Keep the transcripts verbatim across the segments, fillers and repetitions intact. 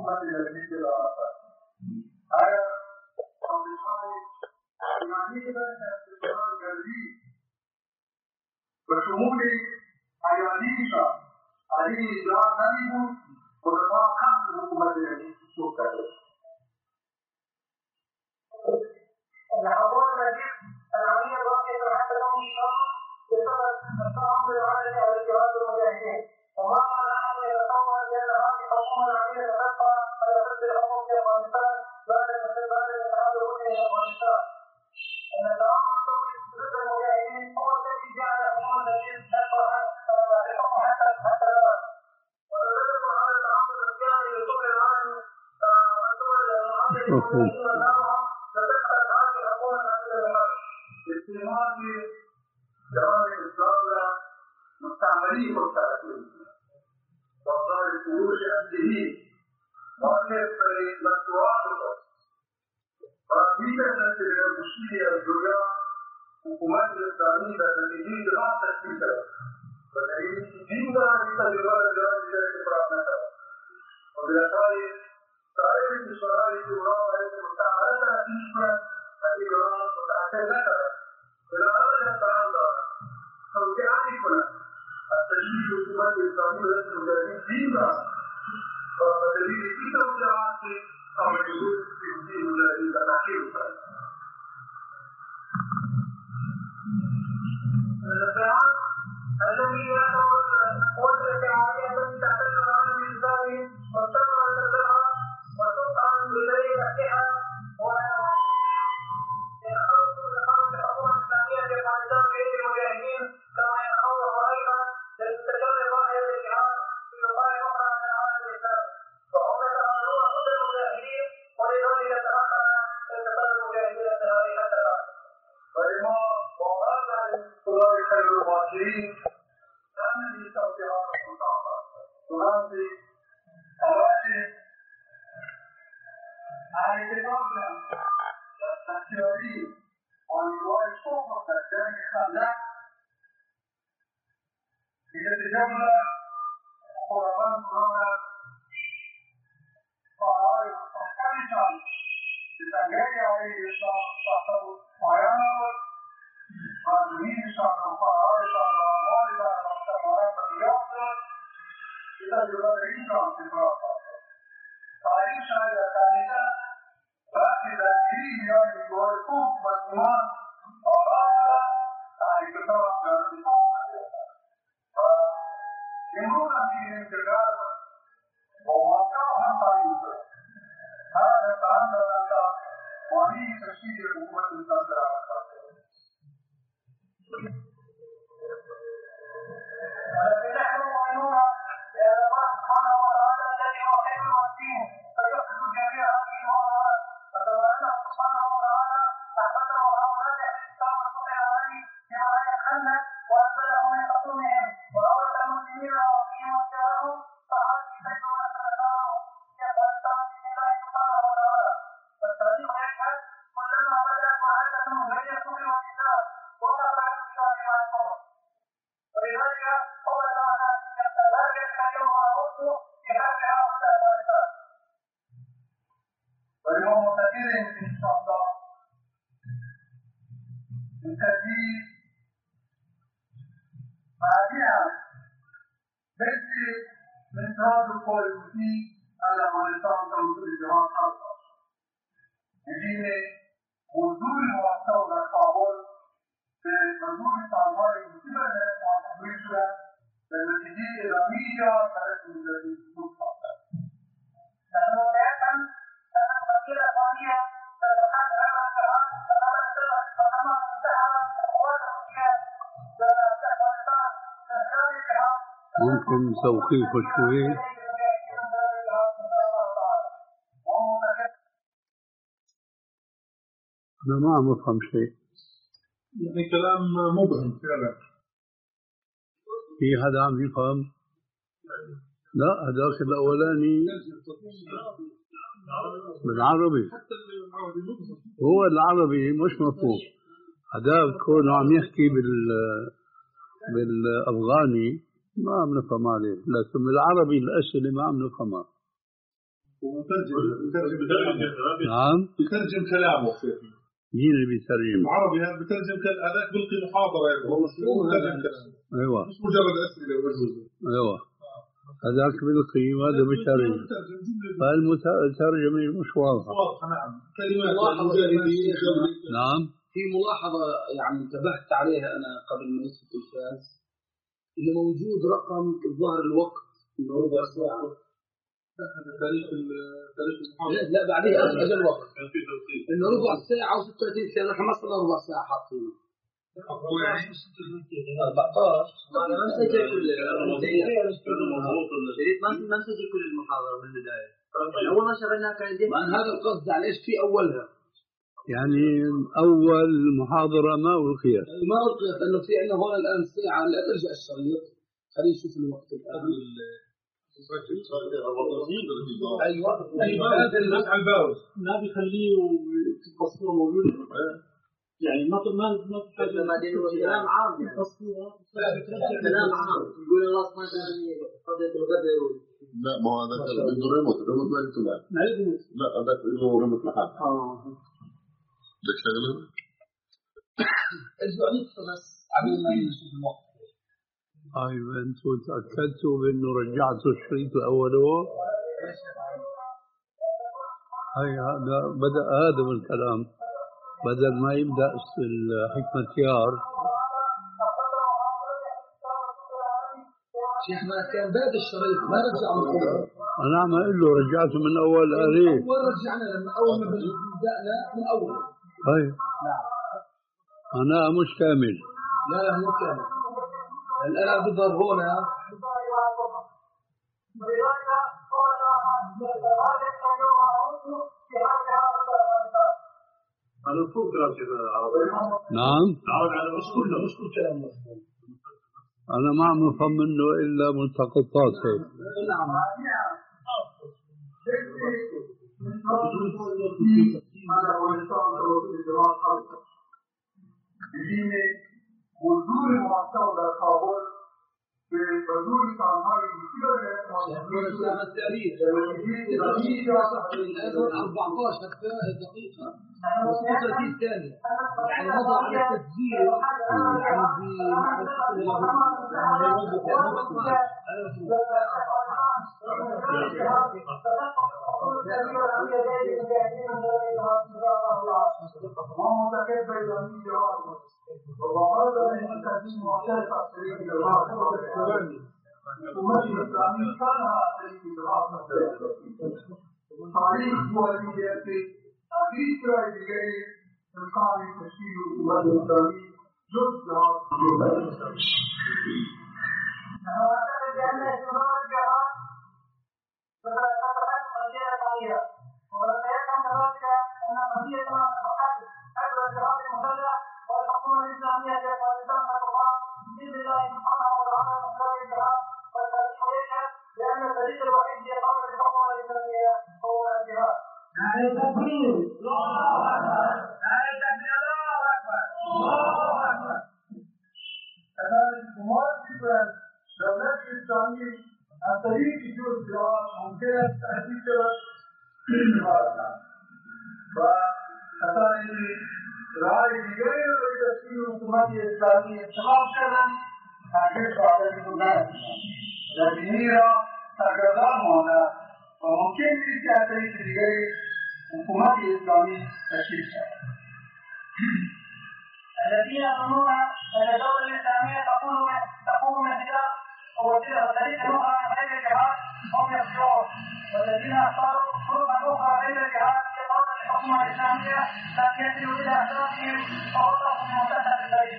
حكومة التي دراسة هذا توضيحات يعني بين الاستقرار الجذري وشمول حيوانيشة هذه إجراء نبيه ورفاق خمس حكومة التي تسوكر الحضور المجيد العملية الواقعة حتى لو إن شاء الله بسبب التعامل العالمي على الجهاد المجاهدين وما كان أحد يتصور بأن هذه الحكومة العملية تبقى على حد الحكم في أفغانستان بعد بعد الاتحاد الروسي من أفغانستان. أن التعامل ضد المجاهدين هو الذي جعل الحكومة المجيد تبقى الحكم حتى حتى الآن. ونذكر هذا التعامل الجاهلي لكل العالم والدول المعادية للمجاهدين والنامهم تتدخل هذه الحكومة العملية للحرب. باستمرار جوانب الدولة مستعملين مستعملين وصار الفروش أمنيين وكيف مكتوبات فميتا نسل المشكلة الدنيا حكومات الإسلامية التي لا تشكيلها فالذي ديننا بتجربة الجوانب ذلك فرامتها وبالتالي تعرف الشرائع الأوروبية المستعملة تشمل هذه الجوانب متأثرة إلى هذا التعامل توقيعاتنا التشكيل الحكومات الإسلامية التي المجاهدين ديننا فالذي في توقيعات أو الحدود في الدين المجاهدين تحكيمها. البيان الذي يعتبر القوات الاتحادية التي تعتمد على الإسلامي وتشمل تبعها وتطعن بغير الأسلحة يتخوف من الحكومة الإسلامية في أفغانستان بأيدي المجاهدين كما يتخوف أيضا من استجابة ظاهرة الاتحاد في بقايا أخرى من العالم الإسلامي وهم يتعاملون ضد المجاهدين ولذلك تأخر انتصار المجاهدين النهائي حتى الآن. ولما وهذا أولئك المهاجرين هذه توجيهات المطالبة تنادي أواجه على اتفاقنا التأثيري ونوع الصوفة الثاني خلاق ليتجمع قربان قربان فعلى مستحكمة لتنجي عليه الشخص صاحب وينظر قادمين شخص فعلى شخص والدة مستمرات اليوم إذا جبالين شخص فرصة تعليم شهادة ثالثة لكن الدين يعني يوقف والإيمان وهذا يتطرق للإيمان فيكون فيه انتقال وواقعها طريقة هذا تعامل لك وهي تشكيل الحكومة الإسلامية ولكن نحن مؤمنون بأن الله سبحانه وتعالى الذي هو خير الدين فيحدث جميع هذه الأمور فكما أنه سبحانه وتعالى أحبته هؤلاء الإسلام وسطع عليه بما لا يخلى وأنزله من حكمهم وأورث المسلمين وفيهم اختيارهم فهذه بينما سنتاه في أفغانستان بإذن الله سبحانه وتعالى. فالتاريخ يشهد كلما بدأت معركة بين الكفر والإسلام وقفت الإسلام مع الكفر ولذلك هو ذلك اليوم أعود بهذه عاصمة أفغانستان. واليوم كثير إن شاء الله الكثير بعدها بس من هذا الكواليتي على أفغانستان توصل لجماعة خاصة. يجيني وجود المواصلة لكابول بمنظور تعمير المسلمين والتمويل بالنتيجة الإعلامية كانت من المستقبل. نحن نعلم أن الوسيلة الثانية تتحدث عن الشعب فقد تم انتهى القوات الروسية بأفغانستان من خارجها. ممكن توقيفه شوي؟ أنا ما عم أفهم شيء. يعني كلام مبهم فعلا. في حدا عم يفهم؟ لا هذاك الأولاني بالعربي هو العربي مش مفهوم. هذاك كونه عم يحكي بال بالأفغاني ما عم نفهم عليه، لكن بالعربي الأسئلة ما عم نفهمها. ومترجم بترجم بترجم نعم بترجم كلامه مين اللي بيترجم؟ العربي هذا بترجم هذاك بلقي محاضرة يعني هو بترجم كلامه ايوه مش مجرد أسئلة وجوز ايوه هذاك بلقي وهذا بيترجم فالمترجم مش واضحة واضحة نعم كلمات المجاهدين نعم في ملاحظة يعني انتبهت عليها أنا قبل ما يصف الفاز إنه موجود رقم ظهر الوقت إنه ربع ساعة تاريخ تاريخ لا, لا بعدين أجل الوقت إنه ربع ساعة وستة وثلاثين ثانية نحن ما صرنا ربع ساعة حاطين هو يعني أربعة عشر ما مسجل كل ما مسجل كل المحاضرة من البداية أول ما شغلناها كان ما هذا القصد على إيش في أولها يعني أول محاضرة ما ألقيت ما ألقيت لأنه في عندنا هون الآن ساعة لا ترجع الشريط خلينا نشوف الوقت الآن أيوة هذا الناس على الباوز ما بيخليه التصوير موجود يعني ما ما ما كلام عام يعني كلام عام يقول الله سبحانه قضية الغدر لا ما هذا بده ريموت ريموت ما يطلع لا هذاك له ريموت محل اه بدك شغله ارجع نقطة بس قبل ما نشوف الوقت طيب انتم تأكدتوا بأنه رجعتوا الشريط الأول هو؟ هاي هذا بدأ هذا من الكلام بدل ما يبدأ الحكمة يار شيخنا كان باب الشريط ما رجع من أول أنا عم أقول له رجعته من أول أريه أول رجعنا لما أول ما بدأنا من أول طيب نعم أنا مش كامل لا لا مو كامل الآن بظهر هنا أنا فوق راسي العربي نعم العربي مش كله مش كل كلام مفهوم أنا ما عم أفهم منه إلا ملتقطات هيك نعم حضور المعسكر والقابل بحضور الصناعي بكبر الإسلام التاريخ أربعة عشر دقيقة وستة وثلاثين ثانية يعني وضع على التسجيل وقال ان تقديم مؤسسه تشريع الجماعه ومجلس الاسلامي كان تشريع الجماعه تاريخ هو الذي ياتي اكيد بغير امكان تشكيل المجلس الاسلامي جزء أنا أعتقد بأن اعتبار الجهاد فتتحدث قضية قضية وسيفهم كذلك أن قضية حجر الجهاد المسلح والحكومة الإسلامية في أفغانستان ستقام بإذن الله سبحانه وتعالى من خلال الجهاد والتاريخ يشهد بأن الطريق الوحيد لإقامة الحكومة الإسلامية هو الجهاد. نعم التكبير الله أكبر نعم التكبير الله أكبر الله أكبر كذلك مؤسسا دولة الإسلامية عن طريق جزء جهاد ممكنة تحديد الجهاد وكذلك رأي غير تشكيل الحكومة الإسلامية انتخاب كذا تحقيق بعد الإسلام لكن هي تقدم هنا وممكن تأتي غير الحكومة الإسلامية تشكيل الذين يظنون أن الدولة الإسلامية تقوم تقوم من خلال وسيلة طريقة أخرى من غير الجهاد هم يخشعون والذين اختاروا طرقا أخرى غير الجهاد لإقامة الحكومة الإسلامية لم يصلوا إلى أهدافهم ووقفوا في منتصف الطريق.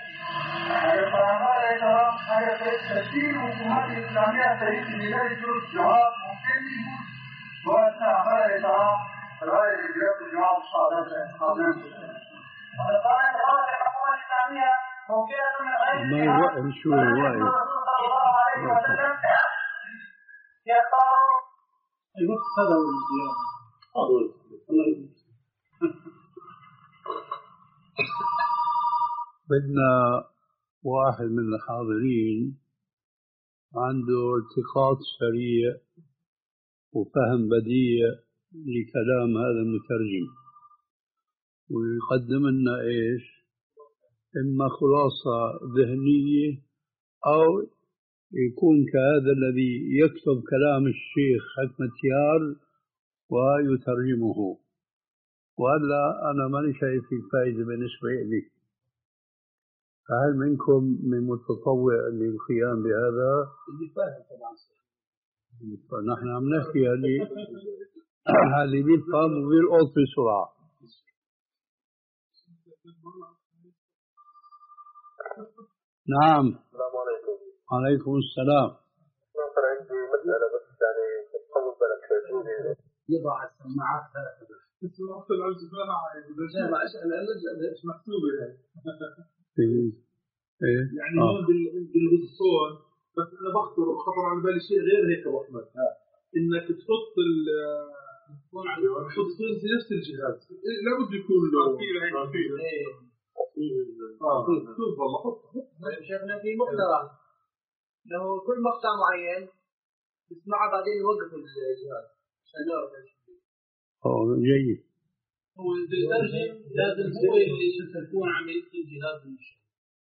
تشكيل الحكومة الإسلامية التاريخ لغير جزء جهاد ممكن واستعمال إطلاق رأي رجال الجهاد الصادق الإنتخابات. وقال انتخابات الحكومة الإسلامية ممكنة من غير ما الرأي شو الرأي؟ يختار الوقت هذا هو الزيارة بدنا واحد من الحاضرين عنده التقاط سريع وفهم بديع لكلام هذا المترجم ويقدم لنا إيش؟ إما خلاصة ذهنية أو يكون كهذا الذي يكتب كلام الشيخ حكمتيار ويترجمه. وهلا أنا ماني شايف في فائدة بالنسبة لي. فهل منكم من متطوع للقيام بهذا؟ فنحن عم نحكي اللي اللي بيفهم وبيلقط بسرعة. نعم. السلام عليكم. عليكم السلام. ناصر عندي مسألة بس يعني تطول بالك شوي. يضع السماعات هكذا. السماعات العز فيها لا ما أسأل مش محسوبة إيه؟ يعني هون بالصور بس أنا بخطر خطر على بالي شيء غير هيك أبو أحمد إنك تحط ال تحط في نفس الجهاز لابد يكون له اه شوف والله حط شفنا في مقطع لو كل مقطع معين تسمعه بعدين يوقف الجهاز عشان يعرف ايش. اه جيد. هو الترجم لازم هو اللي يكون عم يلقي الجهاز المشغل.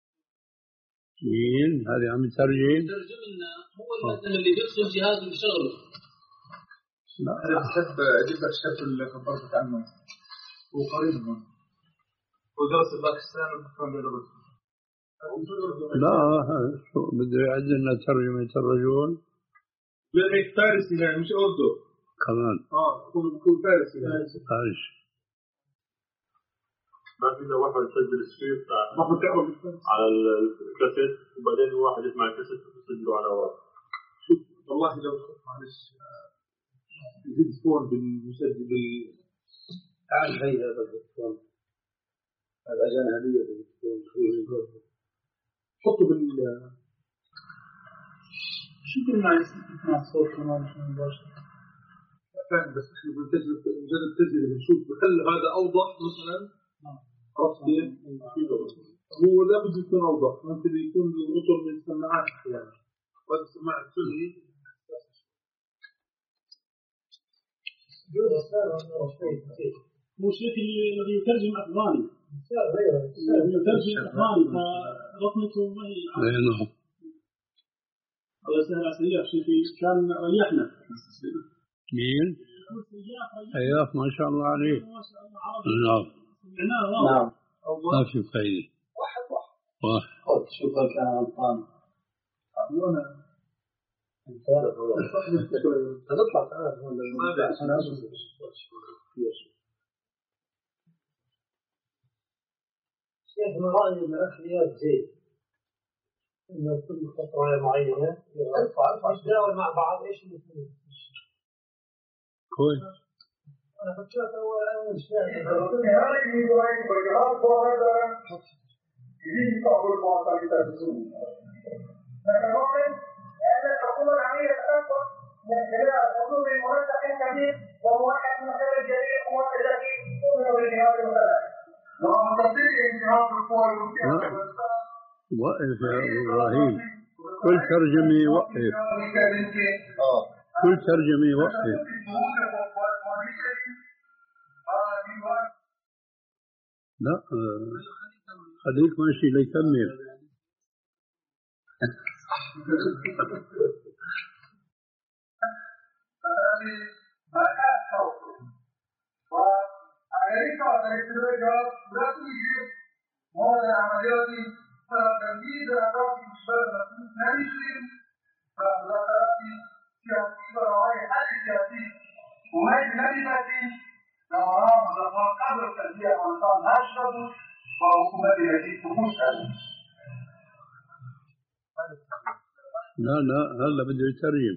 مين هذا عم يترجم؟ يترجم لنا هو لازم اللي بيفصل الجهاز المشغل. لا أنا بحب أجيب لك الشيف اللي خبرتك عنه وقريب منه ودرس باكستان لا شو بده يعد لنا ترجمة يترجون؟ لا هيك فارسي يعني مش أردو كمان. اه يكون يكون فارسي فارسي. ما فينا واحد يسجل الشريط ما بتعرف على الكاسيت وبعدين واحد يسمع الكاسيت ويسجله على ورق. شوف والله لو معلش الهيدفون بالمسجل بال تعال هي هذا الهيدفون هذا أجانا هدية بالهيدفون حطه بال شو كنا نسمع الصوت كمان مش مباشر. فاهم بس احنا بنسجل مجرد تسجيل بنشوف بخلي هذا أوضح مثلا عرفت كيف؟ هو لابد يكون أوضح ممكن يكون الأطر من السماعات يعني وهذا السماعة السني هو الشيخ الذي يترجم أفغاني يترجم أفغاني فرقمته ما هي. نعم. الله يسهل على سياف شيخي كان ريحنا. مين؟ سياف ما شاء الله عليه. نعم. نعم. ما في فايدة. واحد واحد. واحد. خذ شوف كان غلطان. تطلع تعال هون أنا شيخ من رأيي من الأخيار زين إنه كل فترة معينة ارفع ارفع تداول مع بعض إيش اللي فيه. كويس. أنا فكرت أول أنا مش فاهم. لأن الحكومة العملية تتأثر من خلال حضور منسق كبير وموحد من خلال جميع القوات التي تؤمن بالجهاد المسلح. وعن تطبيق انتهاك القوى المسلحة وقف يا إبراهيم. كل ترجمة وقف. كل ترجمة وقف. لا خليك ماشي ليكمل. وأمريكا تريد لا تجيب هذا العمليات فتمديد الأطراف المشبهة لا يشير فالأطراف سياسية وهي حل سياسي وهي نتيجة دوران مضافات قبل التنبيه والنظام أشرب وحكومة التي تفوز لا لا هلا بده يترجم.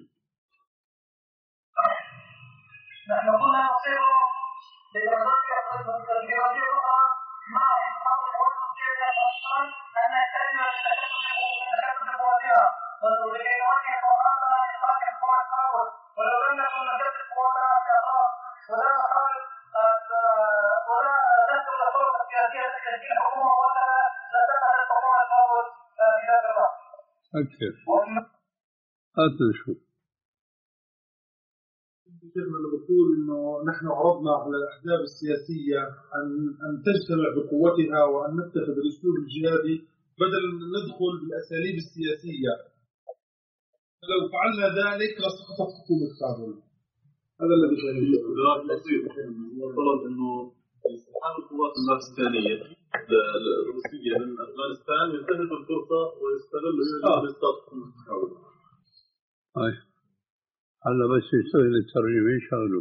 نحن كنا نصير لنتذكر الجرائم مع إنقاذ الوطن الأشخاص أن الكلمة تتكلم بها ولكي نواجه قرارنا لإنقاذ القوى التعاون ولو لم نكن نجد قوتنا في أطراف ولا نحاول ولا نذكر الطرق السياسية التي الحكومة ولا تدخل الحكومة التعاون في هذا الوقت. أكثر. هات نشوف. يقول إنه نحن عرضنا على الأحزاب السياسية أن أن تجتمع بقوتها وأن نتخذ الأسلوب الجهادي بدل من ندخل بالأساليب السياسية. لو فعلنا ذلك لسقطت حكومة كابول. هذا الذي كان يقول. طلب إنه استحام القوات الباكستانية الروسية من أفغانستان ينتهزوا الفرصة ويستغلوا الاستاذ كابول. أي هلا بس يسوي الترجمة يشغلوا.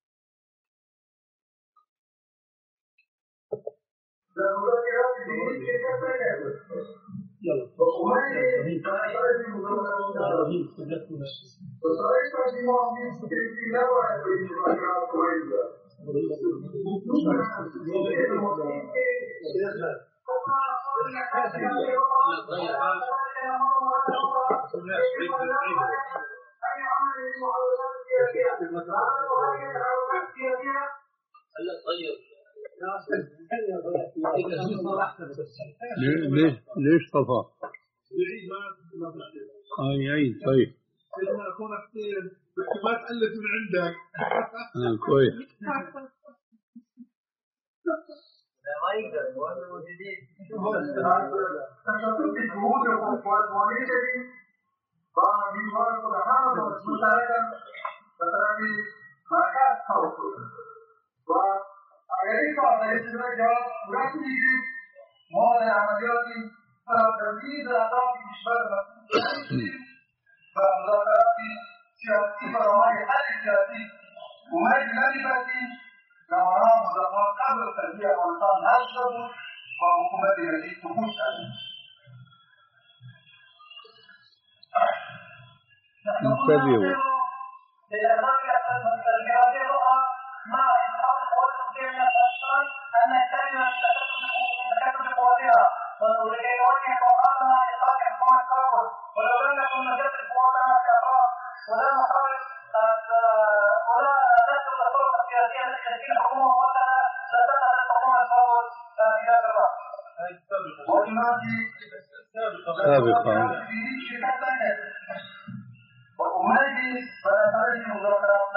يلا ليش ليش طفى؟ اي اي طيب لما اكون كثير ما تقلت من عندك. اه كويس. ما يقدر وانا موجودين تشتت الجهود والمؤسسات بعض الجهات سبحانه وتعالى فترى حركات خوف وأعيش على الاستراتيجية وركيزي مال العمليات تنفيذ أهداف الإشبال فمذاكرات سياسية ورواية حل سياسي وما يجب نوعها مذاكرات قبل التربية والإنسان أشرب وحكومة التي تخش انتبهوا مع إنحاء القوات المسلمة من الأشخاص أن الكلمة تكتب بقوتها ولكي نوجه طاقاتنا لإطلاق حكومة كابول ولو لم نكن نجد قواتنا كأفراد ولا نحاول ولا نسلك الطرق السياسية التي تشكيل حكومة موحدة لتدخل حكومة كابول إلى الرأس. سابقا وأميز فنترجم مذاكرات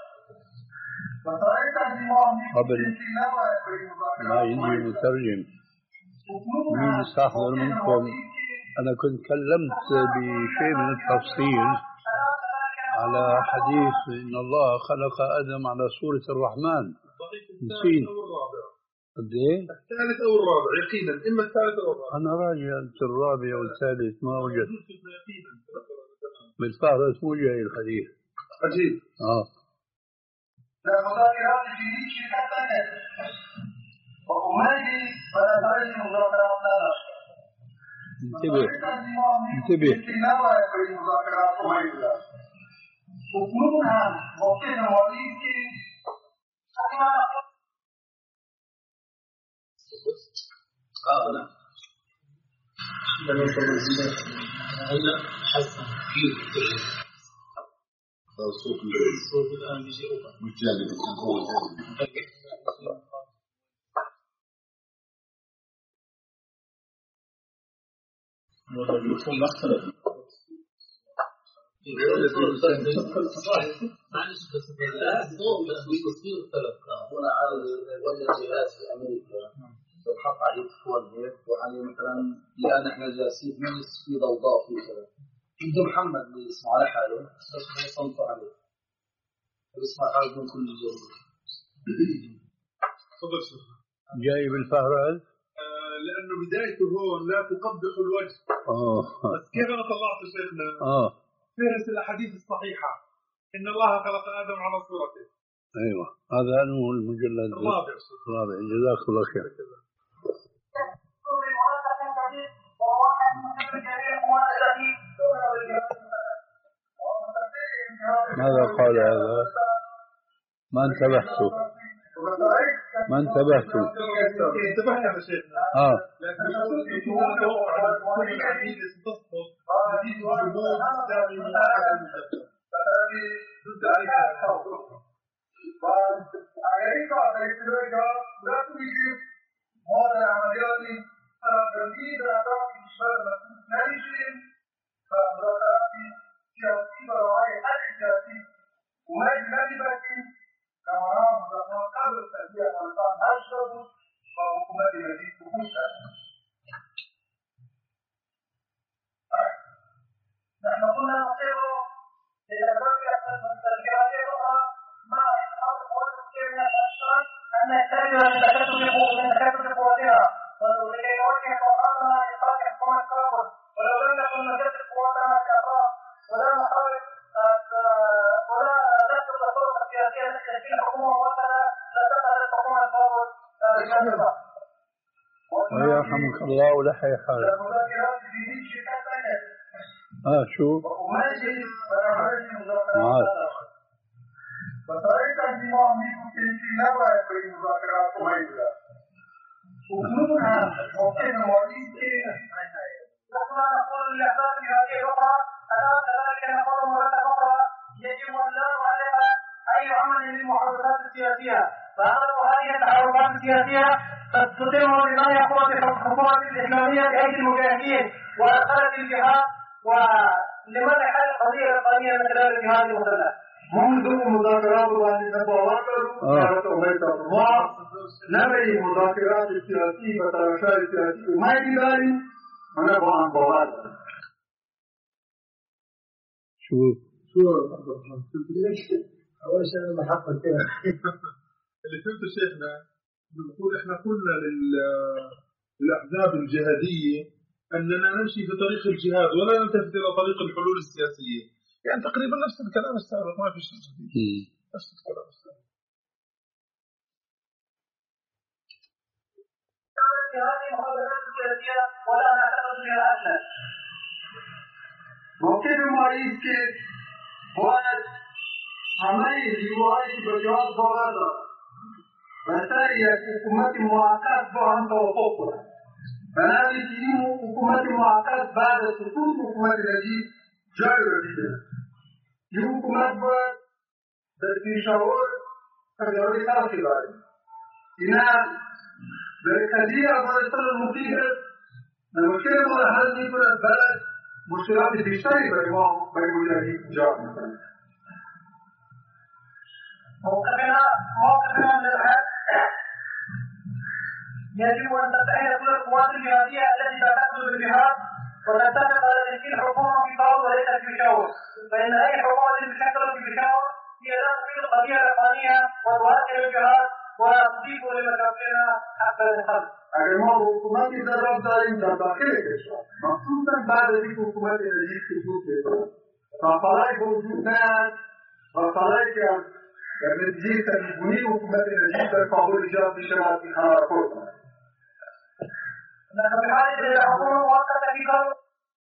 قبل ما يجي مترجم مين يستحضر منكم أنا كنت تكلمت بشيء من التفصيل على حديث إن الله خلق آدم على صورة الرحمن. نسيت قد إيه؟ الثالث أو الرابع يقينا إما الثالث أو الرابع. أنا راجعت الرابع والثالث ما وجدت بالفهرس مو جاي الحديث. عجيب. آه المذاكرات في شركتنا وأميز فنترجم مذاكراتنا. انتبه انتبه المذاكرات أميزة وكلنا ممكن نوريك اه نعم. هلا حسن كثير الصوت الصوت الآن بيجي أوبا مش جانب هو جانب الميكروفون ما اختلف. معلش بس الصوت بس بيصير اختلف. هنا على وجه جهاز في أمريكا بنحط عليه فوق هيك وعليه مثلا الآن احنا جالسين مجلس في ضوضاء في كذا. عنده محمد اللي يسمع على حاله بس ما يصنفوا عليه. بيسمع حاله من كل الجو. تفضل شيخ. جاي بالفهرس؟ آه لأنه بدايته هون لا تقبح الوجه. آه بس كيف أنا طلعت شيخنا؟ آه فهرس الأحاديث الصحيحة إن الله خلق آدم على صورته. أيوة هذا هو المجلد الرابع. الرابع جزاك الله خير. ماذا قال هذا؟ ما انتبهت ما انتبهت انتبهت يا شيخنا. اه لكن يقول هو توقع ان تكون العقيده تسقط نتيجه جمود اسلامي منعقد التربص وحكومة نجيب وموسى. نحن كنا نصير لنبرئ التربيات الأخرى مع إسقاط قوات كثير من الأشخاص أن يحتاج من تكتل قواتها ولكي نوجه قواتنا لإسقاط حكومة كابول ولو لم نكن نجد قواتنا كأفراد ولا نحاول ولا نكتب الطرق السياسية التي تشكيل حكومة موحدة لتخرج حكومة كابول جانبا. ويرحمك الله ولحي حالك. اه شو؟ معاذ. فصارت الجماعة ممكن لا يكون مذاكرات مهمة. وكلنا ممكن نوريك نحن نقول لأحزاب في هذه الفترة الآن كذلك نقول مرة أخرى يجب أن لا نعلق أي عمل للمحادثات السياسية فأغلب هذه التحركات السياسية قد تتم بناء قوة الحكومة الإسلامية بأيدي المجاهدين وأدخلت الجهاد ولماذا حل القضية الإقليمية من خلال الجهاد المسلح؟ منذ مذاكرات والنبوات كانت أمية الله نبي مذاكرات السياسية وترشاح السياسي وما يدري أنا بوان بوان شو شو أول شيء محقق كده اللي فهمته شيخنا بنقول إحنا قلنا للأحزاب الجهادية أننا نمشي في طريق الجهاد ولا نلتفت إلى طريق الحلول السياسية يعني تقريبا نفس الكلام السابق ما في شيء جديد نفس الكلام السابق. هذه محاضرات سياسية ولا نعتقد بها أصلا. موقف معين के बाद हमें युवाओं की बचाव होगा वैसा ही हुकूमत मुआक़त को हम तो होगा बनाने की हुकूमत मुआक़त बाद सुकून हुकूमत रजी जड़ रही है ये हुकूमत पर दरपेशावर कजौरीता के बारे इन्हें दरकदिया बरसल मुतीगर नमके और हल नहीं पर बलद मुश्किलात दिशाई बरवा बरमुजाही जान موقفنا موقفنا من الحق يجب أن تتحد كل القوات الجهادية التي تعتقد بالجهاد ونتفق على تشكيل حكومة في طاووس وليس في بشاور فإن أي حكومة تشكل في بشاور هي لا تفيد القضية الإقليمية وتؤثر الجهاد وتضيف لمشاكلنا حق الخلق. اگر ما حکومت کی ضرورت داریم در داخل کشور مخصوصا بعد از این حکومت نجیب سقوط بکنه رافالای وجود ندارد رافالایی که در نتیجه سرنگونی حکومت نجیب در کابل ایجاد میشود این همه را پر کند. نحن بحاجة إلى حكومة مؤقتة في كابل.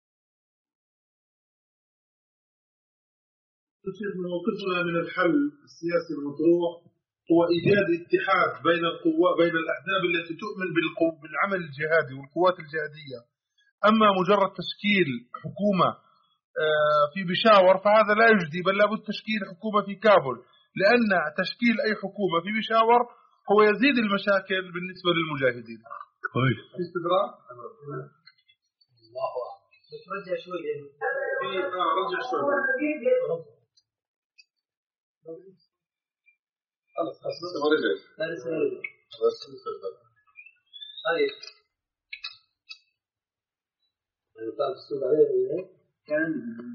موقفنا من الحل السياسي المطروح هو إيجاد اتحاد بين القوى بين الأحزاب التي تؤمن بالقو... بالعمل الجهادي والقوات الجهادية. أما مجرد تشكيل حكومة في بشاور فهذا لا يجدي بل لابد تشكيل حكومة في كابل لأن تشكيل أي حكومة في بشاور هو يزيد المشاكل بالنسبة للمجاهدين. كويس. في استدراك؟ الله أكبر. رجع شوية. آه رجع شوية. خلاص خلاص لسه ما رجعت لا لسه ما رجعت بس لسه طيب طيب السؤال عليه كان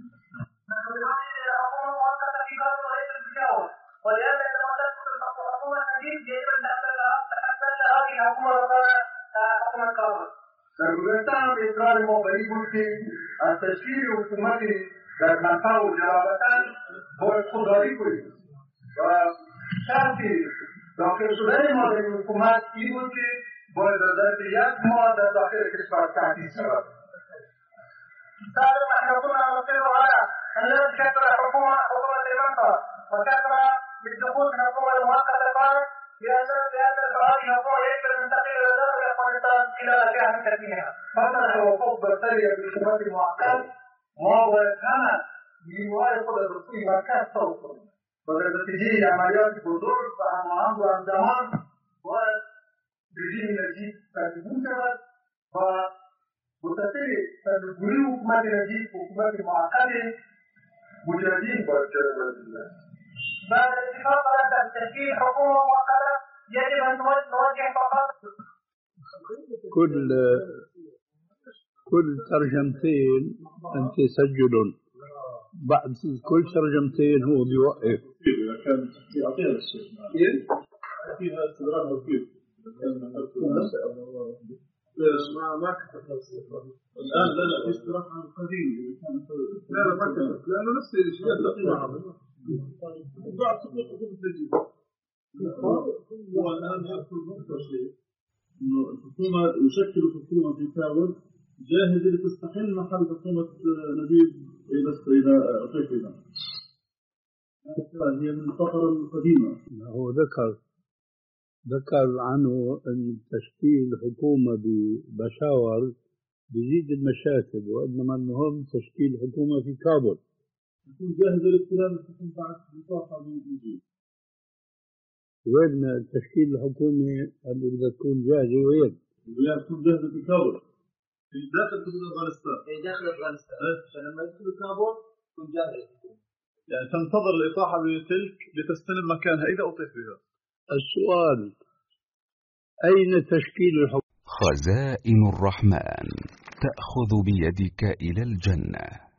ولهذا لما تدخل الحكومة الجديد يجب أن تحتل هذه الحكومة حكومة كابل. سرگزشتان اصرار ما بری بود که از تشکیل حکومت در منطقه و جلالتان باید خودداری کنیم و شرطی داخل شدن ما در حکومت این بود که باید در ظرف یک ماه در داخل کشور تأسیس شود. سابقا نحن كنا نصر على أن لا تشكل حكومة حكومة المنطقة وشكل بالدخول في الحكومة المؤقتة بعد لأن هذه الحكومة يجب أن تنتقل إلى دولة أفغانستان خلال شهر كثيرة. فترة الوقوف بالتالي بالحكومات المؤقتة ما هو يفهم بيوارد قدر الرسول مركز توصل. بدل تجي عمليات بزرگ و هماهنگ و همزمان باید رژیم نجیب تنظیم شود و متصل سرنگونی حکومت نجیب حکومت معقد مجاهدین باید شود. بعد اتفاق على تشكيل حكومة مؤقتة يجب أن نوجه فقط كل كل ترجمتين أنت تسجلون، بعد كل ترجمتين هو بيوقف. إذا كان يعطيها الشيء كيف؟ فيها استدراك وكيف؟ ما ما كتبت الآن لا لا في استدراك عن القديم. لا لا ما كتبت لأنه نفس الشيء بعد سقوط حكومة التجديد. هو الآن يذكر نقطة شيء إنه الحكومة يشكل حكومة في كاول جاهزة لتستحل محل حكومة نبيل إذا إذا أطلقنا. هي من الفقرة القديمة. هو ذكر ذكر عنه أن تشكيل حكومة ببشاور بيزيد المشاكل، وإنما المهم تشكيل حكومة في كابول تكون جاهزة للاستلام تكون بعد نطاقها بالإنجيل. وين تشكيل الحكومة اللي بدها تكون جاهزة وين؟ بدها تكون جاهزة في كابول في داخل حدود أفغانستان. في داخل أفغانستان عشان لما يدخلوا كابول تكون جاهزة الحكومة. يعني تنتظر الإطاحة بتلك لتستلم مكانها إذا أطيح بها. السؤال أين تشكيل الحكومة؟ خزائن الرحمن تأخذ بيدك إلى الجنة.